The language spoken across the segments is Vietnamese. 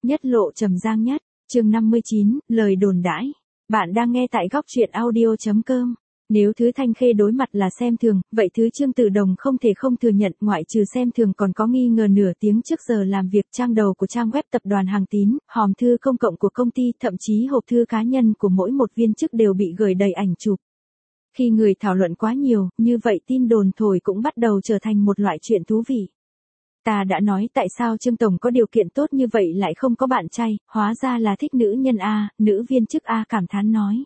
Nhất lộ trầm giang nhất, chương 59, lời đồn đãi. Bạn đang nghe tại góc truyện audio.com. Nếu thứ Thanh Khê đối mặt là xem thường, vậy thứ Trương Tử Đồng không thể không thừa nhận, ngoại trừ xem thường còn có nghi ngờ nửa tiếng trước giờ làm việc. Trang đầu của trang web tập đoàn Hàng Tín, hòm thư công cộng của công ty, thậm chí hộp thư cá nhân của mỗi một viên chức đều bị gửi đầy ảnh chụp. Khi người thảo luận quá nhiều, như vậy tin đồn thổi cũng bắt đầu trở thành một loại chuyện thú vị. Ta đã nói tại sao Trương Tổng có điều kiện tốt như vậy lại không có bạn trai, hóa ra là thích nữ nhân A, nữ viên chức A cảm thán nói.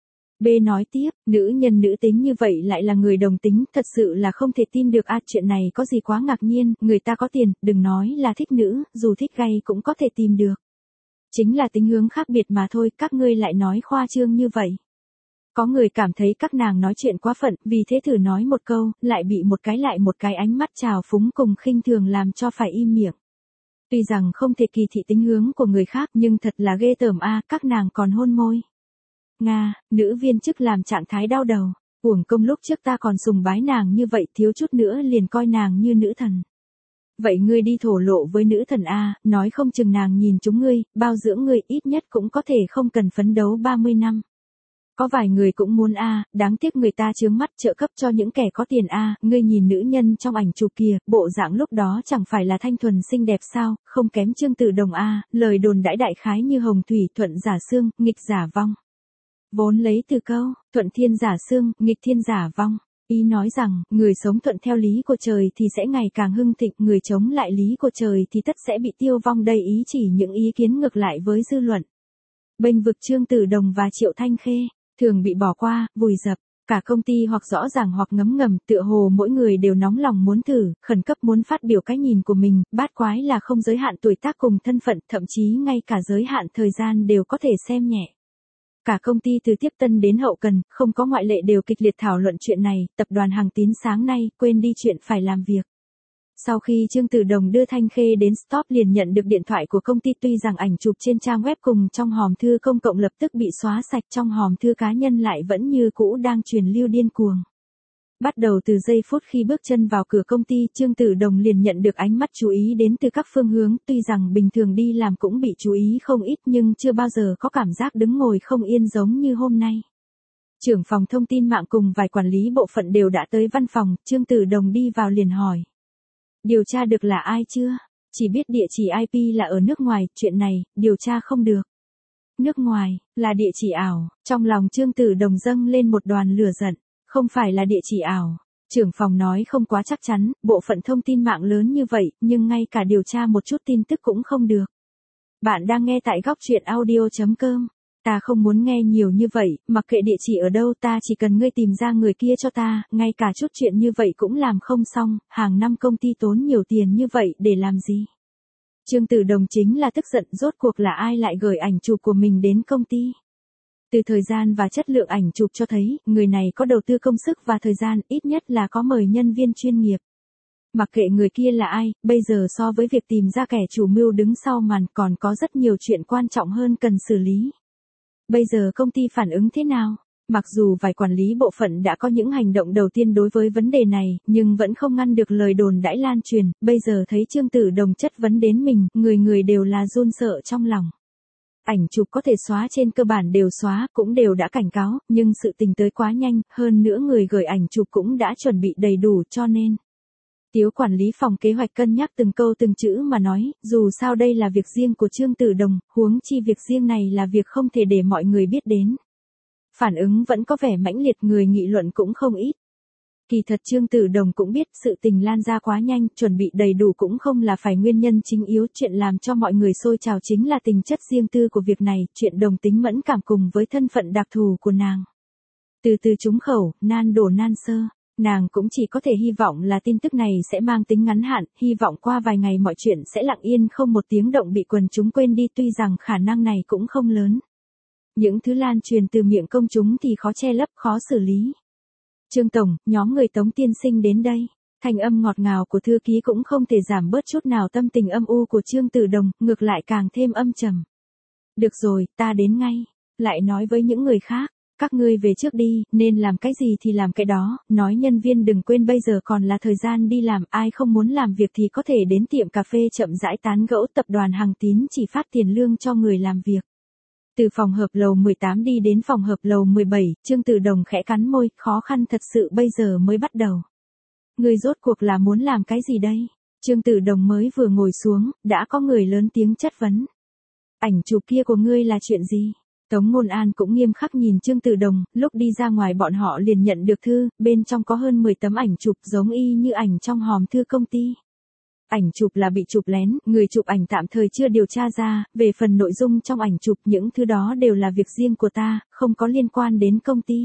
B nói tiếp, nữ nhân nữ tính như vậy lại là người đồng tính, thật sự là không thể tin được. Chuyện này có gì quá ngạc nhiên, người ta có tiền, đừng nói là thích nữ, dù thích gay cũng có thể tìm được. Chính là tính hướng khác biệt mà thôi, các ngươi lại nói khoa trương như vậy. Có người cảm thấy các nàng nói chuyện quá phận, vì thế thử nói một câu, lại bị một cái lại một cái ánh mắt trào phúng cùng khinh thường làm cho phải im miệng. Tuy rằng không thể kỳ thị tính hướng của người khác nhưng thật là ghê tởm a, các nàng còn hôn môi. Nga, nữ viên chức làm trạng thái đau đầu, uổng công lúc trước ta còn sùng bái nàng như vậy, thiếu chút nữa liền coi nàng như nữ thần. Vậy ngươi đi thổ lộ với nữ thần A, nói không chừng nàng nhìn chúng ngươi, bao dưỡng ngươi, ít nhất cũng có thể không cần phấn đấu 30 năm. Có vài người cũng muốn A, đáng tiếc người ta chướng mắt trợ cấp cho những kẻ có tiền A, ngươi nhìn nữ nhân trong ảnh chụp kìa, bộ dạng lúc đó chẳng phải là thanh thuần xinh đẹp sao, không kém Trương Tử Đồng A, lời đồn đãi đại khái như hồng thủy, thuận giả xương, nghịch giả vong. Vốn lấy từ câu, thuận thiên giả xương, nghịch thiên giả vong. Ý nói rằng, người sống thuận theo lý của trời thì sẽ ngày càng hưng thịnh, người chống lại lý của trời thì tất sẽ bị tiêu vong. Đây ý chỉ những ý kiến ngược lại với dư luận. Bênh vực Trương Tử Đồng và Triệu Thanh Khê, thường bị bỏ qua, vùi dập. Cả công ty hoặc rõ ràng hoặc ngấm ngầm, tựa hồ mỗi người đều nóng lòng muốn thử, khẩn cấp muốn phát biểu cái nhìn của mình, bát quái là không giới hạn tuổi tác cùng thân phận, thậm chí ngay cả giới hạn thời gian đều có thể xem nhẹ. Cả công ty từ tiếp tân đến hậu cần, không có ngoại lệ đều kịch liệt thảo luận chuyện này. Tập đoàn Hàng Tín sáng nay quên đi chuyện phải làm việc. Sau khi Trương Tử Đồng đưa Thanh Khê đến stop liền nhận được điện thoại của công ty, tuy rằng ảnh chụp trên trang web cùng trong hòm thư công cộng lập tức bị xóa sạch, trong hòm thư cá nhân lại vẫn như cũ đang truyền lưu điên cuồng. Bắt đầu từ giây phút khi bước chân vào cửa công ty, Trương Tử Đồng liền nhận được ánh mắt chú ý đến từ các phương hướng, tuy rằng bình thường đi làm cũng bị chú ý không ít nhưng chưa bao giờ có cảm giác đứng ngồi không yên giống như hôm nay. Trưởng phòng thông tin mạng cùng vài quản lý bộ phận đều đã tới văn phòng, Trương Tử Đồng đi vào liền hỏi. Điều tra được là ai chưa? Chỉ biết địa chỉ IP là ở nước ngoài, chuyện này, điều tra không được. Nước ngoài, là địa chỉ ảo, trong lòng Trương Tử Đồng dâng lên một đoàn lửa giận. Không phải là địa chỉ ảo. Trưởng phòng nói không quá chắc chắn, bộ phận thông tin mạng lớn như vậy, nhưng ngay cả điều tra một chút tin tức cũng không được. Bạn đang nghe tại góc truyện audio.com. Ta không muốn nghe nhiều như vậy, mặc kệ địa chỉ ở đâu, ta chỉ cần ngươi tìm ra người kia cho ta, ngay cả chút chuyện như vậy cũng làm không xong, hàng năm công ty tốn nhiều tiền như vậy để làm gì? Trương Tử Đồng chính là tức giận, rốt cuộc là ai lại gửi ảnh chụp của mình đến công ty? Từ thời gian và chất lượng ảnh chụp cho thấy, người này có đầu tư công sức và thời gian, ít nhất là có mời nhân viên chuyên nghiệp. Mặc kệ người kia là ai, bây giờ so với việc tìm ra kẻ chủ mưu đứng sau màn còn có rất nhiều chuyện quan trọng hơn cần xử lý. Bây giờ công ty phản ứng thế nào? Mặc dù vài quản lý bộ phận đã có những hành động đầu tiên đối với vấn đề này, nhưng vẫn không ngăn được lời đồn đãi lan truyền, bây giờ thấy Trương Tử Đồng chất vấn đến mình, người người đều là run sợ trong lòng. Ảnh chụp có thể xóa trên cơ bản đều xóa, cũng đều đã cảnh cáo, nhưng sự tình tới quá nhanh, hơn nữa người gửi ảnh chụp cũng đã chuẩn bị đầy đủ cho nên. Tiếu quản lý phòng kế hoạch cân nhắc từng câu từng chữ mà nói, dù sao đây là việc riêng của Trương Tử Đồng, huống chi việc riêng này là việc không thể để mọi người biết đến. Phản ứng vẫn có vẻ mãnh liệt, người nghị luận cũng không ít. Kỳ thật Trương Tử Đồng cũng biết sự tình lan ra quá nhanh, chuẩn bị đầy đủ cũng không là phải nguyên nhân chính yếu, chuyện làm cho mọi người sôi trào chính là tình chất riêng tư của việc này, chuyện đồng tính mẫn cảm cùng với thân phận đặc thù của nàng. Từ từ trúng khẩu, nan đổ nan sơ, nàng cũng chỉ có thể hy vọng là tin tức này sẽ mang tính ngắn hạn, hy vọng qua vài ngày mọi chuyện sẽ lặng yên không một tiếng động bị quần chúng quên đi, tuy rằng khả năng này cũng không lớn. Những thứ lan truyền từ miệng công chúng thì khó che lấp, khó xử lý. Trương Tổng, nhóm người Tống tiên sinh đến đây. Thanh âm ngọt ngào của thư ký cũng không thể giảm bớt chút nào tâm tình âm u của Trương Tử Đồng, ngược lại càng thêm âm trầm. Được rồi, ta đến ngay. Lại nói với những người khác, các ngươi về trước đi, nên làm cái gì thì làm cái đó, nói nhân viên đừng quên bây giờ còn là thời gian đi làm, ai không muốn làm việc thì có thể đến tiệm cà phê chậm rãi tán gẫu, tập đoàn Hằng Tín chỉ phát tiền lương cho người làm việc. Từ phòng hợp lầu 18 đi đến phòng hợp lầu 17, Trương Tử Đồng khẽ cắn môi, khó khăn thật sự bây giờ mới bắt đầu. Ngươi rốt cuộc là muốn làm cái gì đây? Trương Tử Đồng mới vừa ngồi xuống, đã có người lớn tiếng chất vấn. Ảnh chụp kia của ngươi là chuyện gì? Tống Ngôn An cũng nghiêm khắc nhìn Trương Tử Đồng, lúc đi ra ngoài bọn họ liền nhận được thư, bên trong có hơn 10 tấm ảnh chụp giống y như ảnh trong hòm thư công ty. Ảnh chụp là bị chụp lén, người chụp ảnh tạm thời chưa điều tra ra, về phần nội dung trong ảnh chụp những thứ đó đều là việc riêng của ta, không có liên quan đến công ty.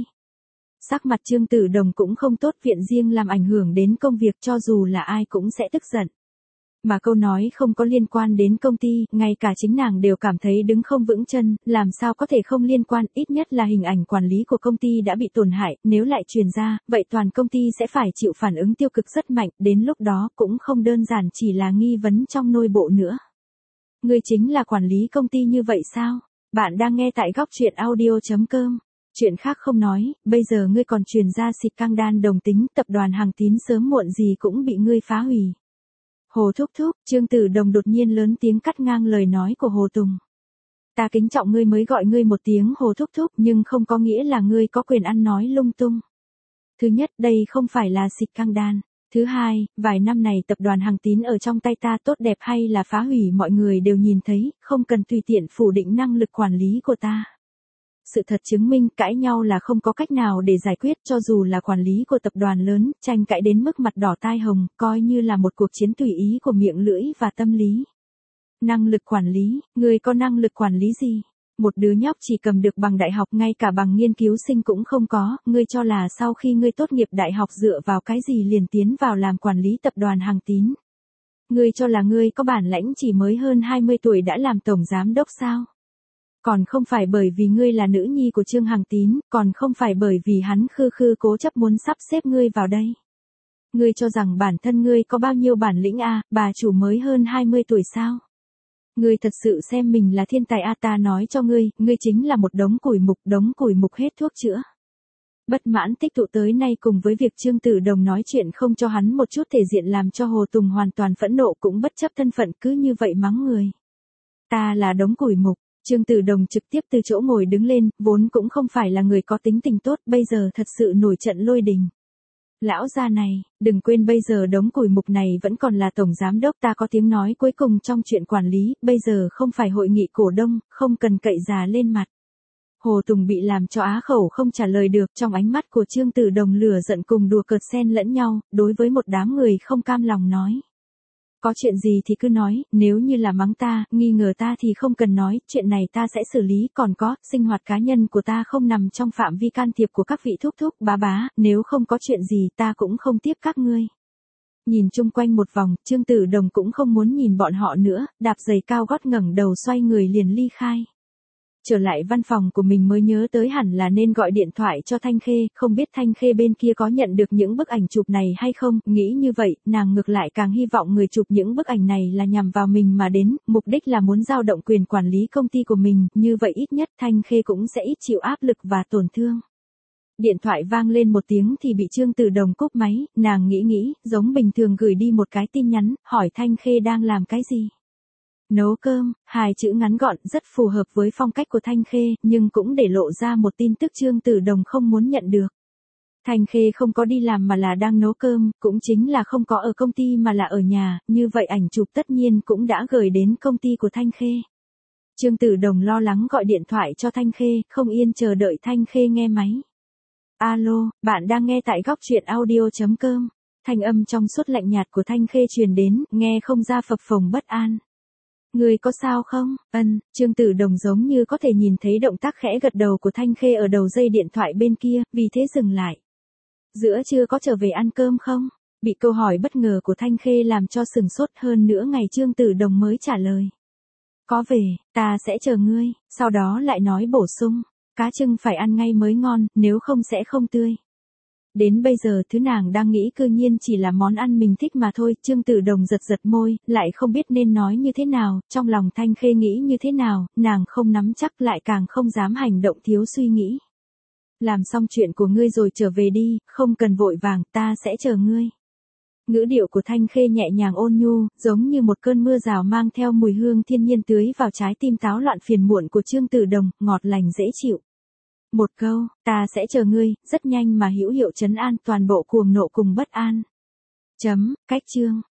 Sắc mặt Trương Tử Đồng cũng không tốt, viện riêng làm ảnh hưởng đến công việc cho dù là ai cũng sẽ tức giận. Mà câu nói không có liên quan đến công ty, ngay cả chính nàng đều cảm thấy đứng không vững chân, làm sao có thể không liên quan, ít nhất là hình ảnh quản lý của công ty đã bị tổn hại, nếu lại truyền ra, vậy toàn công ty sẽ phải chịu phản ứng tiêu cực rất mạnh, đến lúc đó cũng không đơn giản chỉ là nghi vấn trong nội bộ nữa. Ngươi chính là quản lý công ty như vậy sao? Bạn đang nghe tại góc truyện audio.com. Chuyện khác không nói, bây giờ ngươi còn truyền ra xịt căng đan đồng tính, tập đoàn Hằng Tín sớm muộn gì cũng bị ngươi phá hủy. Hồ thúc thúc, Trương Tử Đồng đột nhiên lớn tiếng cắt ngang lời nói của Hồ Tùng. Ta kính trọng ngươi mới gọi ngươi một tiếng Hồ thúc thúc, nhưng không có nghĩa là ngươi có quyền ăn nói lung tung. Thứ nhất, đây không phải là xịt căng đan. Thứ hai, vài năm này tập đoàn Hằng Tín ở trong tay ta tốt đẹp hay là phá hủy mọi người đều nhìn thấy, không cần tùy tiện phủ định năng lực quản lý của ta. Sự thật chứng minh cãi nhau là không có cách nào để giải quyết, cho dù là quản lý của tập đoàn lớn, tranh cãi đến mức mặt đỏ tai hồng, coi như là một cuộc chiến tùy ý của miệng lưỡi và tâm lý. Năng lực quản lý, người có năng lực quản lý gì? Một đứa nhóc chỉ cầm được bằng đại học, ngay cả bằng nghiên cứu sinh cũng không có, ngươi cho là sau khi ngươi tốt nghiệp đại học dựa vào cái gì liền tiến vào làm quản lý tập đoàn Hằng Tín? Ngươi cho là ngươi có bản lãnh chỉ mới hơn 20 tuổi đã làm tổng giám đốc sao? Còn không phải bởi vì ngươi là nữ nhi của Trương Hằng Tín, còn không phải bởi vì hắn khư khư cố chấp muốn sắp xếp ngươi vào đây. Ngươi cho rằng bản thân ngươi có bao nhiêu bản lĩnh à, bà chủ mới hơn 20 tuổi sao? Ngươi thật sự xem mình là thiên tài à, ta nói cho ngươi, ngươi chính là một đống củi mục hết thuốc chữa. Bất mãn tích tụ tới nay cùng với việc Trương Tử Đồng nói chuyện không cho hắn một chút thể diện làm cho Hồ Tùng hoàn toàn phẫn nộ cũng bất chấp thân phận cứ như vậy mắng người. Ta là đống củi mục. Trương Tử Đồng trực tiếp từ chỗ ngồi đứng lên, vốn cũng không phải là người có tính tình tốt, bây giờ thật sự nổi trận lôi đình. Lão gia này, đừng quên bây giờ đống củi mục này vẫn còn là tổng giám đốc, ta có tiếng nói cuối cùng trong chuyện quản lý, bây giờ không phải hội nghị cổ đông, không cần cậy già lên mặt. Hồ Tùng bị làm cho á khẩu không trả lời được, trong ánh mắt của Trương Tử Đồng lửa giận cùng đùa cợt xen lẫn nhau, đối với một đám người không cam lòng nói. Có chuyện gì thì cứ nói, nếu như là mắng ta, nghi ngờ ta thì không cần nói, chuyện này ta sẽ xử lý, còn có, sinh hoạt cá nhân của ta không nằm trong phạm vi can thiệp của các vị thúc thúc, bá, nếu không có chuyện gì ta cũng không tiếp các ngươi. Nhìn chung quanh một vòng, Trương Tử Đồng cũng không muốn nhìn bọn họ nữa, đạp giày cao gót ngẩng đầu xoay người liền ly khai. Trở lại văn phòng của mình mới nhớ tới hẳn là nên gọi điện thoại cho Thanh Khê, không biết Thanh Khê bên kia có nhận được những bức ảnh chụp này hay không, nghĩ như vậy, nàng ngược lại càng hy vọng người chụp những bức ảnh này là nhằm vào mình mà đến, mục đích là muốn dao động quyền quản lý công ty của mình, như vậy ít nhất Thanh Khê cũng sẽ ít chịu áp lực và tổn thương. Điện thoại vang lên một tiếng thì bị Trương Tử Đồng cúp máy, nàng nghĩ, giống bình thường gửi đi một cái tin nhắn, hỏi Thanh Khê đang làm cái gì. Nấu cơm, hai chữ ngắn gọn rất phù hợp với phong cách của Thanh Khê, nhưng cũng để lộ ra một tin tức Trương Tử Đồng không muốn nhận được. Thanh Khê không có đi làm mà là đang nấu cơm, cũng chính là không có ở công ty mà là ở nhà, như vậy ảnh chụp tất nhiên cũng đã gửi đến công ty của Thanh Khê. Trương Tử Đồng lo lắng gọi điện thoại cho Thanh Khê, không yên chờ đợi Thanh Khê nghe máy. Alo, bạn đang nghe tại góc truyện audio.com. Thanh âm trong suốt lạnh nhạt của Thanh Khê truyền đến, nghe không ra phập phồng bất an. Người có sao không? Trương Tử Đồng giống như có thể nhìn thấy động tác khẽ gật đầu của Thanh Khê ở đầu dây điện thoại bên kia, vì thế dừng lại. Giữa trưa có trở về ăn cơm không? Bị câu hỏi bất ngờ của Thanh Khê làm cho sừng sốt, hơn nữa ngày Trương Tử Đồng mới trả lời. Có về, ta sẽ chờ ngươi, sau đó lại nói bổ sung, cá trưng phải ăn ngay mới ngon, nếu không sẽ không tươi. Đến bây giờ thứ nàng đang nghĩ cư nhiên chỉ là món ăn mình thích mà thôi, Trương Tử Đồng giật môi, lại không biết nên nói như thế nào, trong lòng Thanh Khê nghĩ như thế nào, nàng không nắm chắc lại càng không dám hành động thiếu suy nghĩ. Làm xong chuyện của ngươi rồi trở về đi, không cần vội vàng, ta sẽ chờ ngươi. Ngữ điệu của Thanh Khê nhẹ nhàng ôn nhu, giống như một cơn mưa rào mang theo mùi hương thiên nhiên tưới vào trái tim táo loạn phiền muộn của Trương Tử Đồng, ngọt lành dễ chịu. Một câu, ta sẽ chờ ngươi, rất nhanh mà hữu hiệu trấn an toàn bộ cuồng nộ cùng bất an. Cách chương.